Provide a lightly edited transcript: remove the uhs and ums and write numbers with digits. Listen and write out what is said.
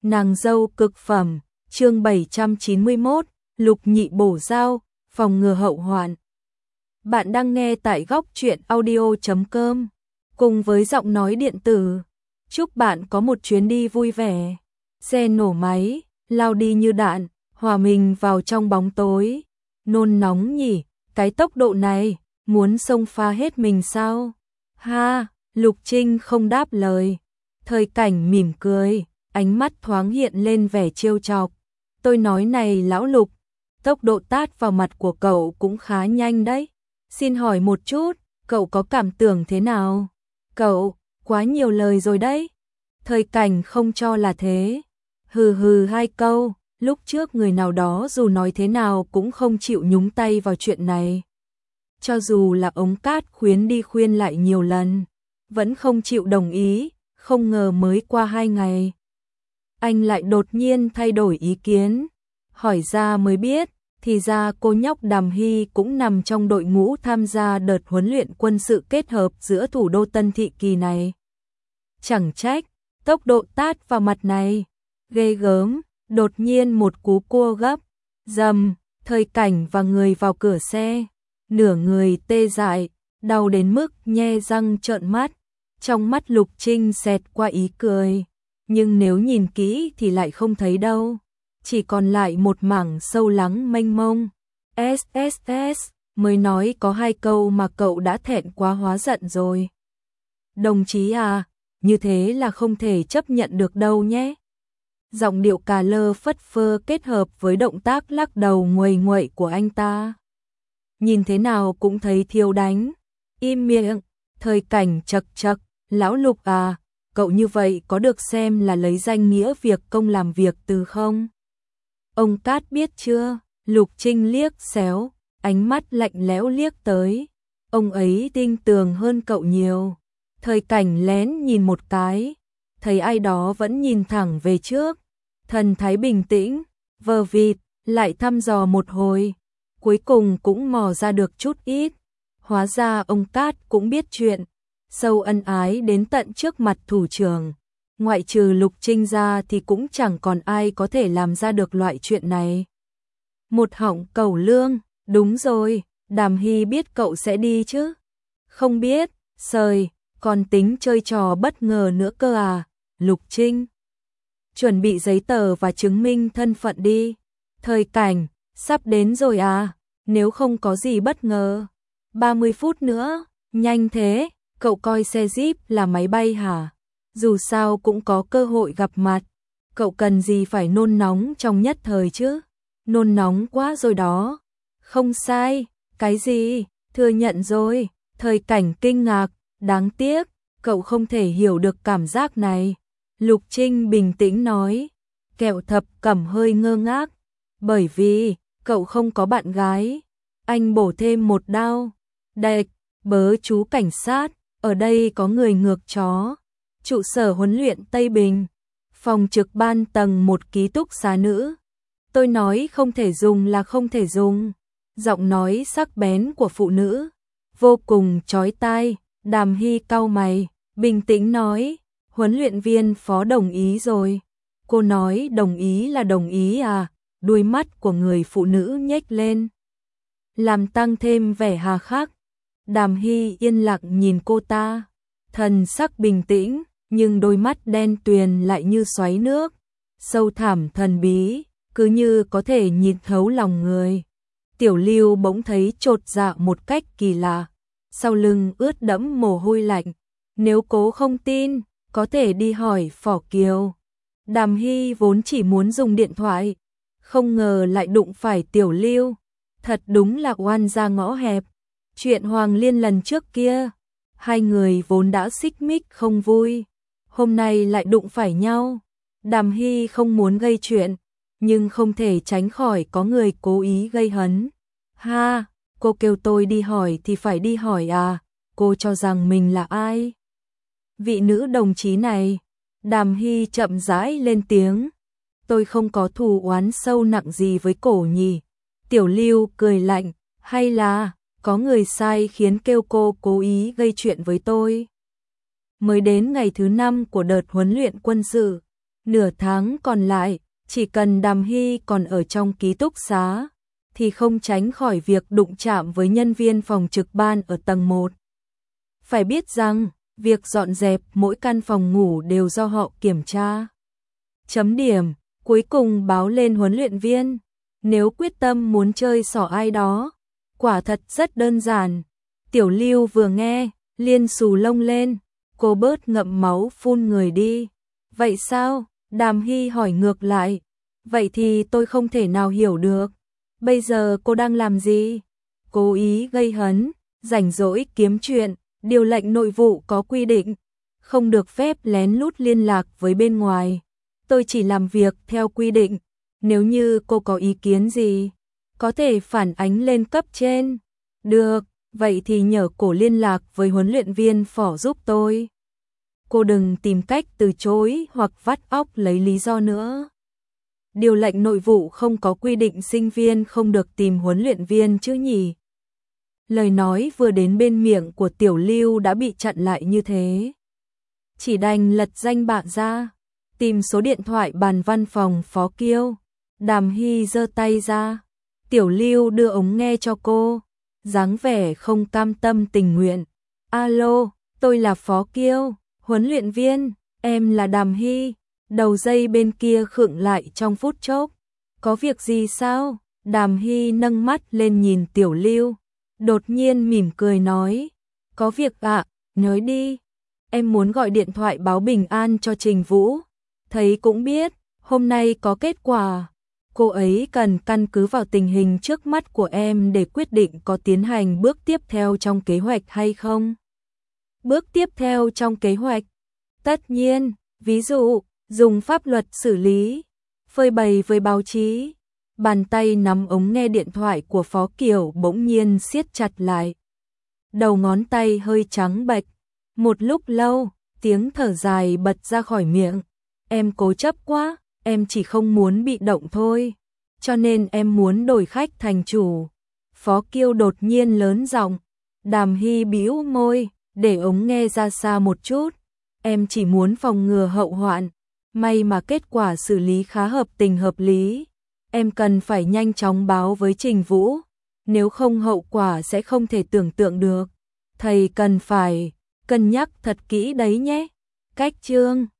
Nàng dâu cực phẩm, chương 791, Lục Nhị bổ dao, phòng ngừa hậu hoạn. Bạn đang nghe tại góc truyện audio.com, cùng với giọng nói điện tử. Chúc bạn có một chuyến đi vui vẻ. Xe nổ máy, lao đi như đạn, hòa mình vào trong bóng tối. Nôn nóng nhỉ, cái tốc độ này, muốn xông pha hết mình sao? Ha, Lục Trinh không đáp lời. Thời Cảnh mỉm cười, ánh mắt thoáng hiện lên vẻ trêu chọc. Tôi nói này lão Lục, tốc độ tát vào mặt của cậu cũng khá nhanh đấy. Xin hỏi một chút, cậu có cảm tưởng thế nào? Cậu, quá nhiều lời rồi đấy. Thời Cảnh không cho là thế. Hừ hừ hai câu, lúc trước người nào đó dù nói thế nào cũng không chịu nhúng tay vào chuyện này. Cho dù là Ống Cát khuyến đi khuyên lại nhiều lần, vẫn không chịu đồng ý, không ngờ mới qua 2 ngày. Anh lại đột nhiên thay đổi ý kiến, hỏi ra mới biết, thì ra cô nhóc Đàm Hy cũng nằm trong đội ngũ tham gia đợt huấn luyện quân sự kết hợp giữa thủ đô Tân Thị kỳ này. Chẳng trách, tốc độ tát vào mặt này, ghê gớm, đột nhiên một cú cua gấp, dầm, Thời Cảnh và người vào cửa xe, nửa người tê dại, đau đến mức nhe răng trợn mắt, trong mắt Lục Trinh xẹt qua ý cười, nhưng nếu nhìn kỹ thì lại không thấy đâu, chỉ còn lại một mảng sâu lắng mênh mông. SSS, mới nói có 2 câu mà cậu đã thẹn quá hóa giận rồi. Đồng chí à, như thế là không thể chấp nhận được đâu nhé. Giọng điệu cà lơ phất phơ kết hợp với động tác lắc đầu nguầy nguậy của anh ta. Nhìn thế nào cũng thấy thiếu đánh. Im miệng, Thời Cảnh chật chật, lão Lục à, cậu như vậy có được xem là lấy danh nghĩa việc công làm việc từ không? Ông Cát biết chưa? Lục Trinh liếc xéo, ánh mắt lạnh lẽo liếc tới. Ông ấy tinh tường hơn cậu nhiều. Thời Cảnh lén nhìn một cái, thấy ai đó vẫn nhìn thẳng về trước. Thần thái bình tĩnh, vờ vịt, lại thăm dò một hồi. Cuối cùng cũng mò ra được chút ít. Hóa ra ông Cát cũng biết chuyện. Sâu ân ái đến tận trước mặt thủ trưởng. Ngoại trừ Lục Trinh ra thì cũng chẳng còn ai có thể làm ra được loại chuyện này. Một họng cẩu lương, đúng rồi, Đàm Hy biết cậu sẽ đi chứ? Không biết, sời, còn tính chơi trò bất ngờ nữa cơ à, Lục Trinh. Chuẩn bị giấy tờ và chứng minh thân phận đi. Thời Cảnh, sắp đến rồi à, nếu không có gì bất ngờ. 30 phút nữa, nhanh thế, cậu coi xe Jeep là máy bay hả? Dù sao cũng có cơ hội gặp mặt, cậu cần gì phải nôn nóng trong nhất thời chứ? Nôn nóng quá rồi đó. Không sai, cái gì? Thừa nhận rồi. Thời Cảnh kinh ngạc, đáng tiếc, cậu không thể hiểu được cảm giác này. Lục Trinh bình tĩnh nói, Kẹo Thập Cẩm hơi ngơ ngác, bởi vì cậu không có bạn gái. Anh bổ thêm một đao. Đệch, bớ chú cảnh sát, ở đây có người ngược chó. Trụ sở huấn luyện Tây Bình, phòng trực ban tầng 1 ký túc xá nữ. Tôi nói không thể dùng là không thể dùng. Giọng nói sắc bén của phụ nữ, vô cùng chói tai. Đàm Hy cau mày, bình tĩnh nói, huấn luyện viên phó đồng ý rồi. Cô nói đồng ý là đồng ý à? Đuôi mắt của người phụ nữ nhếch lên, làm tăng thêm vẻ hà khắc. Đàm Hy yên lặng nhìn cô ta, thần sắc bình tĩnh, nhưng đôi mắt đen tuyền lại như xoáy nước, sâu thẳm thần bí, cứ như có thể nhìn thấu lòng người. Tiểu Lưu bỗng thấy chột dạ một cách kỳ lạ, sau lưng ướt đẫm mồ hôi lạnh. Nếu cố không tin, có thể đi hỏi Phỏ Kiều. Đàm Hy vốn chỉ muốn dùng điện thoại, không ngờ lại đụng phải Tiểu Lưu. Thật đúng là oan ra ngõ hẹp. Chuyện Hoàng Liên lần trước kia, hai người vốn đã xích mích không vui, hôm nay lại đụng phải nhau. Đàm Hy không muốn gây chuyện, nhưng không thể tránh khỏi có người cố ý gây hấn. Ha, cô kêu tôi đi hỏi thì phải đi hỏi à, cô cho rằng mình là ai? Vị nữ đồng chí này, Đàm Hy chậm rãi lên tiếng, tôi không có thù oán sâu nặng gì với cổ nhỉ. Tiểu Lưu cười lạnh, hay là có người sai khiến kêu cô cố ý gây chuyện với tôi? Mới đến ngày thứ 5 của đợt huấn luyện quân sự, Nửa tháng còn lại, chỉ cần Đàm Hy còn ở trong ký túc xá, thì không tránh khỏi việc đụng chạm với nhân viên phòng trực ban ở tầng 1. Phải biết rằng, việc dọn dẹp mỗi căn phòng ngủ đều do họ kiểm tra. Chấm điểm, cuối cùng báo lên huấn luyện viên. Nếu quyết tâm muốn chơi xỏ ai đó, quả thật rất đơn giản. Tiểu Lưu vừa nghe, liền xù lông lên, cô bớt ngậm máu phun người đi. Vậy sao? Đàm Hy hỏi ngược lại. Vậy thì tôi không thể nào hiểu được. Bây giờ cô đang làm gì? Cố ý gây hấn, rảnh rỗi kiếm chuyện, điều lệnh nội vụ có quy định, không được phép lén lút liên lạc với bên ngoài. Tôi chỉ làm việc theo quy định, nếu như cô có ý kiến gì, có thể phản ánh lên cấp trên. Được, vậy thì nhờ cổ liên lạc với huấn luyện viên phỏ giúp tôi. Cô đừng tìm cách từ chối hoặc vắt óc lấy lý do nữa. Điều lệnh nội vụ không có quy định sinh viên không được tìm huấn luyện viên chứ nhỉ? Lời nói vừa đến bên miệng của Tiểu Lưu đã bị chặn lại như thế. Chỉ đành lật danh bạ ra, tìm số điện thoại bàn văn phòng Phó Kiêu. Đàm Hy giơ tay ra, Tiểu Lưu đưa ống nghe cho cô, dáng vẻ không cam tâm tình nguyện. Alo, tôi là Phó Kiêu, huấn luyện viên, em là Đàm Hy. Đầu dây bên kia khựng lại trong phút chốc. Có việc gì sao? Đàm Hy nâng mắt lên nhìn Tiểu Lưu, đột nhiên mỉm cười nói. Có việc ạ, nói đi. Em muốn gọi điện thoại báo bình an cho Trình Vũ. Thấy cũng biết, hôm nay có kết quả. Cô ấy cần căn cứ vào tình hình trước mắt của em để quyết định có tiến hành bước tiếp theo trong kế hoạch hay không. Bước tiếp theo trong kế hoạch? Tất nhiên, ví dụ, dùng pháp luật xử lý, phơi bày với báo chí. Bàn tay nắm ống nghe điện thoại của Phó Kiều bỗng nhiên siết chặt lại. Đầu ngón tay hơi trắng bệch. Một lúc lâu, tiếng thở dài bật ra khỏi miệng. Em cố chấp quá, em chỉ không muốn bị động thôi. Cho nên em muốn đổi khách thành chủ. Phó Kiêu đột nhiên lớn giọng. Đàm Hy bĩu môi, để ống nghe ra xa một chút. Em chỉ muốn phòng ngừa hậu hoạn. May mà kết quả xử lý khá hợp tình hợp lý. Em cần phải nhanh chóng báo với Trình Vũ. Nếu không hậu quả sẽ không thể tưởng tượng được. Thầy cần phải cân nhắc thật kỹ đấy nhé. Cách chương